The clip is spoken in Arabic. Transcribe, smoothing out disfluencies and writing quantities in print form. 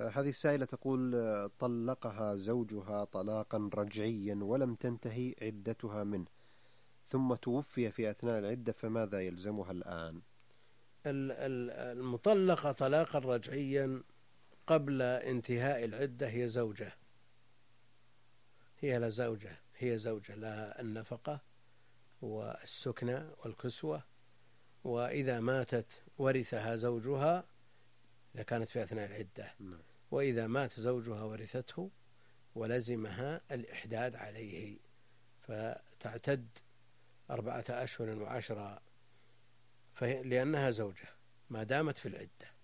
هذه السائلة تقول طلقها زوجها طلاقا رجعيا ولم تنتهي عدتها منه، ثم توفي في أثناء العدة، فماذا يلزمها الآن؟ المطلقة طلاقا رجعيا قبل انتهاء العدة هي زوجة، هي زوجة لها النفقة والسكنة والكسوة، وإذا ماتت ورثها زوجها إذا كانت في أثناء العدة، وإذا مات زوجها ورثته ولزمها الإحداد عليه، فتعتد 4 أشهر و10 لأنها زوجة ما دامت في العدة.